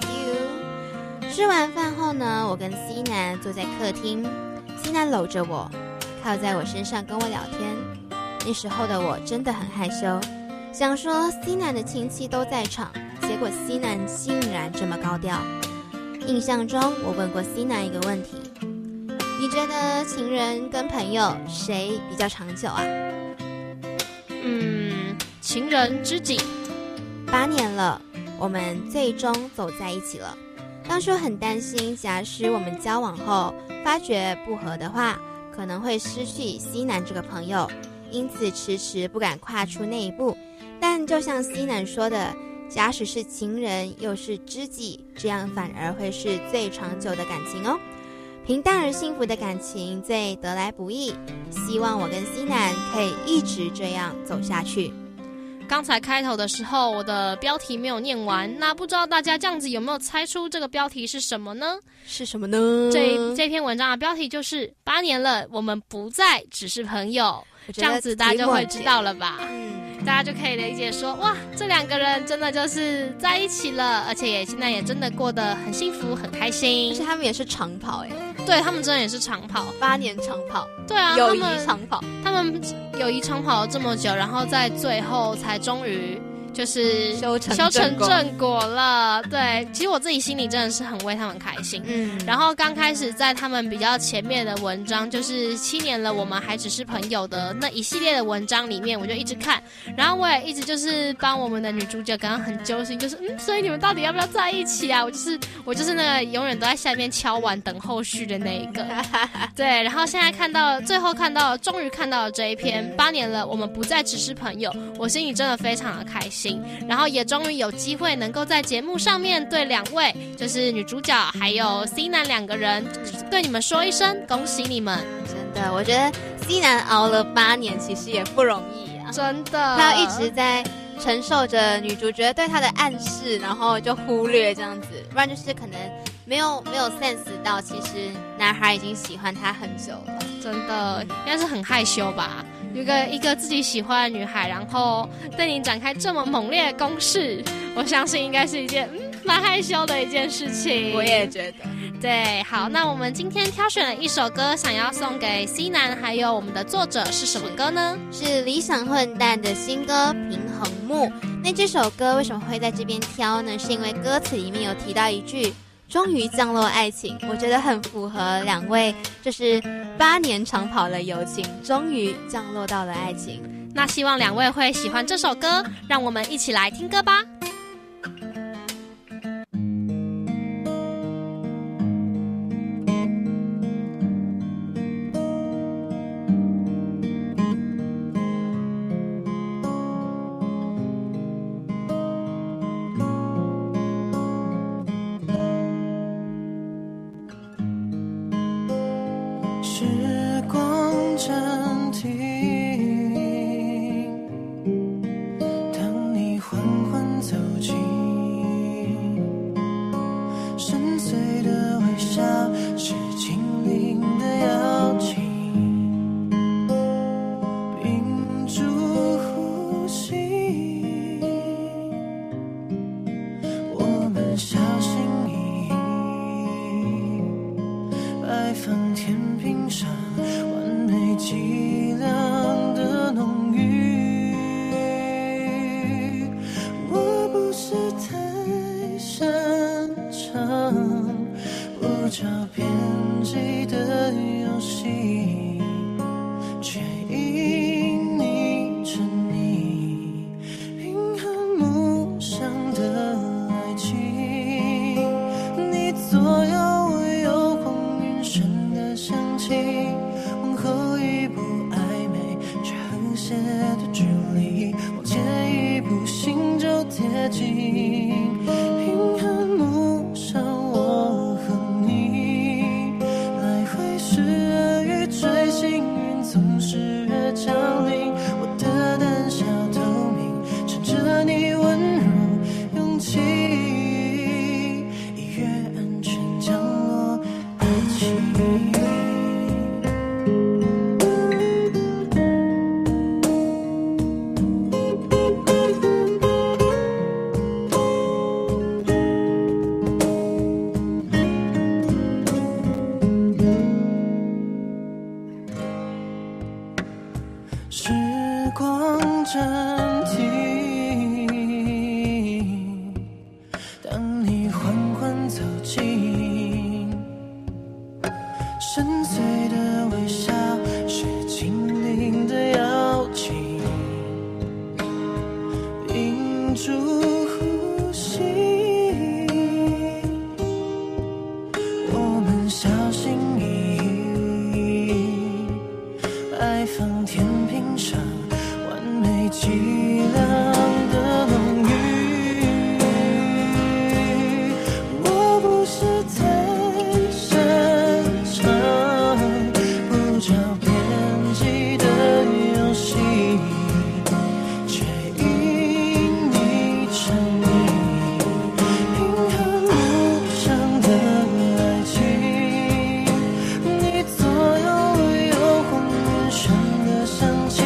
Speaker 1: you。 吃完饭后呢，我跟 C 男坐在客厅， C 男搂着我，靠在我身上跟我聊天。那时候的我真的很害羞，想说 C 男的亲戚都在场，结果 C 男竟然这么高调。印象中我问过 C 男一个问题，你觉得情人跟朋友谁比较长久啊？
Speaker 2: 嗯，情人知己。
Speaker 1: 八年了，我们最终走在一起了。当初很担心，假使我们交往后发觉不合的话，可能会失去 C 男这个朋友，因此迟迟不敢跨出那一步。但就像 C 男说的，假使是情人又是知己，这样反而会是最长久的感情哦。平淡而幸福的感情最得来不易，希望我跟 C 男可以一直这样走下去。
Speaker 2: 刚才开头的时候我的标题没有念完，那不知道大家这样子有没有猜出这个标题是什么呢？
Speaker 1: 是什么呢？
Speaker 2: 这这篇文章的标题就是八年了，我们不再只是朋友。 这样子大家就会知道了吧？嗯，大家就可以理解说，哇，这两个人真的就是在一起了，而且也现在也真的过得很幸福、很开心。
Speaker 1: 而且他们也是长跑哎，
Speaker 2: 对他们真的也是长跑，
Speaker 1: 八年长跑。
Speaker 2: 对啊，
Speaker 1: 友谊长跑，
Speaker 2: 他们友谊长跑了这么久，然后在最后才终于。就是
Speaker 1: 修成
Speaker 2: 修成正果了，对，其实我自己心里真的是很为他们开心。嗯，然后刚开始在他们比较前面的文章，就是七年了我们还只是朋友的那一系列的文章里面，我就一直看，然后我也一直就是帮我们的女主角感到很揪心，就是嗯，所以你们到底要不要在一起啊？我就是我就是那个永远都在下面敲碗等后续的那一个，对，然后现在看到最后看到终于看到了这一篇八年了我们不再只是朋友，我心里真的非常的开心。然后也终于有机会能够在节目上面对两位，就是女主角还有 C 男两个人，对你们说一声恭喜你们！
Speaker 1: 真的，我觉得 C 男熬了八年，其实也不容易啊！
Speaker 2: 真的，
Speaker 1: 他一直在承受着女主角对他的暗示，然后就忽略这样子，不然就是可能没有没有 sense 到，其实男孩已经喜欢他很久了。
Speaker 2: 真的，应该是很害羞吧。一个一个自己喜欢的女孩，然后对你展开这么猛烈的攻势，我相信应该是一件嗯蛮害羞的一件事情。
Speaker 1: 我也觉得，
Speaker 2: 对，好，那我们今天挑选了一首歌，想要送给 C 男，还有我们的作者是什么歌呢？
Speaker 1: 是理想混蛋的新歌《平衡木》。那这首歌为什么会在这边挑呢？是因为歌词里面有提到一句。终于降落爱情，我觉得很符合两位就是八年长跑的友情，终于降落到了爱情。
Speaker 2: 那希望两位会喜欢这首歌，让我们一起来听歌吧。
Speaker 5: 想起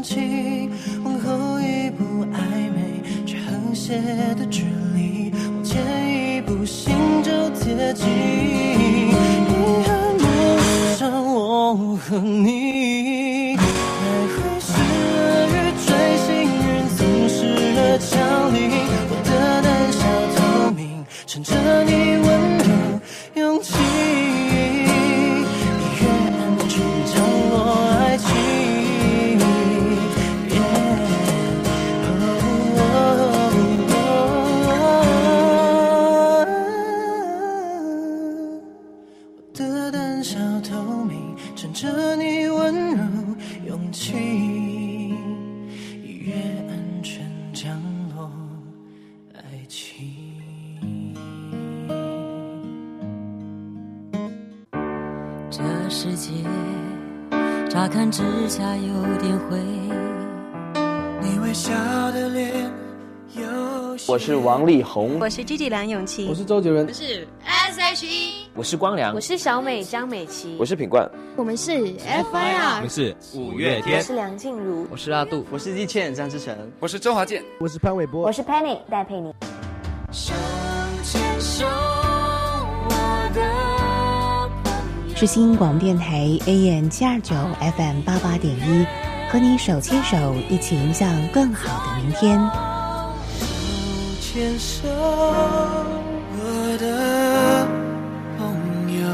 Speaker 5: 情，往后一步暧昧却和谐的距离，往前一步心就贴近。遗憾梦上我和你，来回时日追星人总是热墙里，我的胆小透明，趁着你温柔勇气，越安全降落爱情。我的胆小透明，趁着你温柔勇气，越安全降落爱情。
Speaker 12: 这世界乍看之下有点灰，
Speaker 5: 你微笑的脸，
Speaker 13: 我是王力宏，
Speaker 10: 我是 Gigi 梁咏琪，
Speaker 14: 我是周杰伦，
Speaker 1: 我是 S H E，
Speaker 13: 我是光良，
Speaker 15: 我是小美张美琪，
Speaker 13: 我是品冠，
Speaker 15: 我们是 F I R，
Speaker 16: 我们是五月天，
Speaker 15: 我是梁静茹，
Speaker 17: 我是阿杜，
Speaker 18: 我是季倩张志成，
Speaker 19: 我是周华健，
Speaker 14: 我是潘玮柏，
Speaker 20: 我是 Penny 戴佩妮。
Speaker 5: 手牵手，我的
Speaker 4: 世新广播电台 A M 七二九 F M 八八点一，和你手牵手，一起迎向更好的明天。
Speaker 5: 手牵手，我的朋友。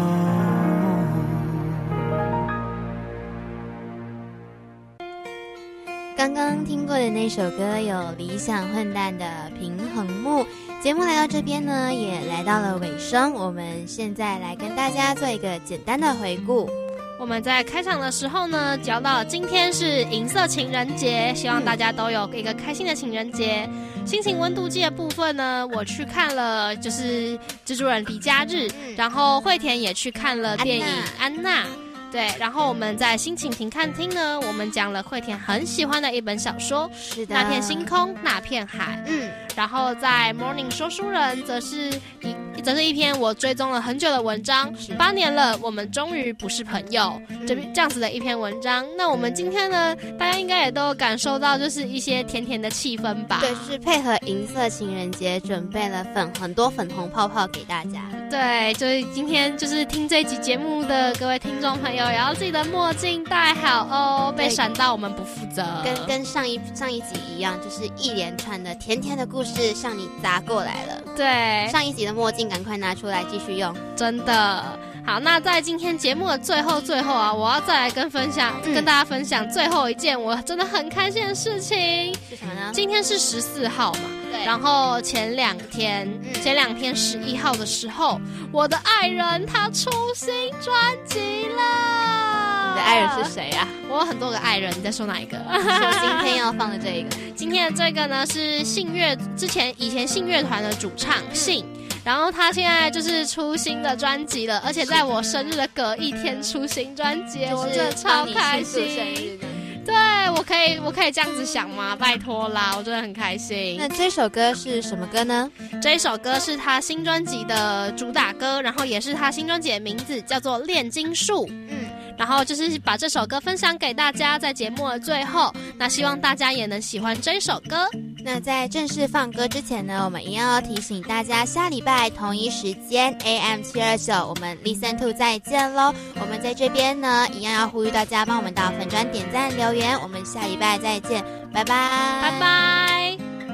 Speaker 1: 刚刚听过的那首歌有理想混蛋的平衡木。节目来到这边呢，也来到了尾声，我们现在来跟大家做一个简单的回顾。
Speaker 2: 我们在开场的时候呢，聊到今天是银色情人节，希望大家都有一个开心的情人节。心情温度计的部分呢，我去看了就是蜘蛛人离家日，然后惠田也去看了电影安娜。对，然后我们在心情评看厅呢，我们讲了惠田很喜欢的一本小说，
Speaker 1: 是的，
Speaker 2: 那片星空，那片海。嗯，然后在 Morning 说书人则是一则是一篇我追踪了很久的文章，八年了，我们终于不是朋友，嗯、这这样子的一篇文章。那我们今天呢，大家应该也都有感受到，就是一些甜甜的气氛吧？
Speaker 1: 对，就是配合银色情人节，准备了粉很多粉红泡泡给大家。
Speaker 2: 对，就是今天就是听这集节目的各位听众朋友，也要自己的墨镜戴好哦，被闪到我们不负责。
Speaker 1: 跟跟上一上一集一样，就是一连串的甜甜的故事向你砸过来了。
Speaker 2: 对，
Speaker 1: 上一集的墨镜赶快拿出来继续用，
Speaker 2: 真的。好，那在今天节目的最后最后啊，我要再来跟分享、嗯、跟大家分享最后一件我真的很开心的事情。
Speaker 1: 是什么呢？
Speaker 2: 今天是十四号嘛，对。然后前两天，嗯、前两天十一号的时候，我的爱人他出新专辑了。
Speaker 1: 你的爱人是谁啊？
Speaker 2: 我有很多个爱人，你在说哪一个？
Speaker 1: 说今天要放的这一个。
Speaker 2: 今天的这个呢是信乐之前以前信乐团的主唱信。然后他现在就是出新的专辑了，而且在我生日的隔一天出新专辑，就是、我真的超开心。对，我可以，我可以这样子想吗？拜托啦，我真的很开心。
Speaker 1: 那这首歌是什么歌呢？
Speaker 2: 这一首歌是他新专辑的主打歌，然后也是他新专辑的名字，叫做《炼金术》。嗯。然后就是把这首歌分享给大家，在节目的最后，那希望大家也能喜欢这一首歌。
Speaker 1: 那在正式放歌之前呢，我们一样要提醒大家，下礼拜同一时间 A M 七二九，我们 Listen to 再见咯。我们在这边呢，一样要呼吁大家帮我们到粉专点赞留言，我们下礼拜再见，拜拜，
Speaker 2: 拜拜。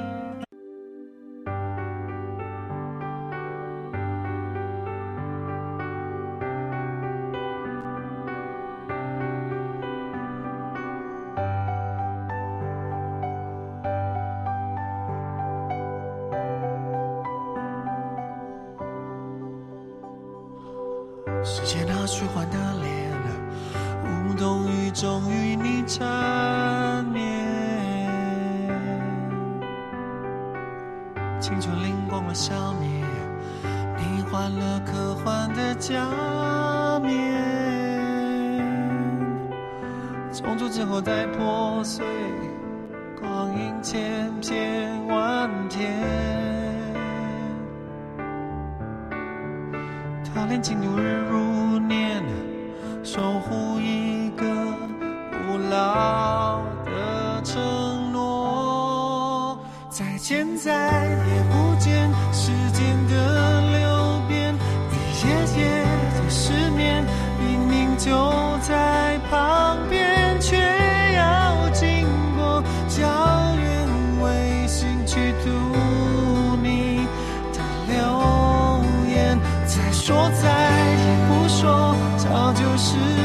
Speaker 5: 时间它虚幻的脸，无动于衷与你缠绵，青春灵光了消灭，你换了科幻的假面，重组之后再破碎，光阴千片万天，他连进度日如年，守护一个古老的
Speaker 3: 再也不见时间的流变，一页页的失眠，明明就在旁边，却要经过胶原微信去读你的留言，再说再也不说，早就是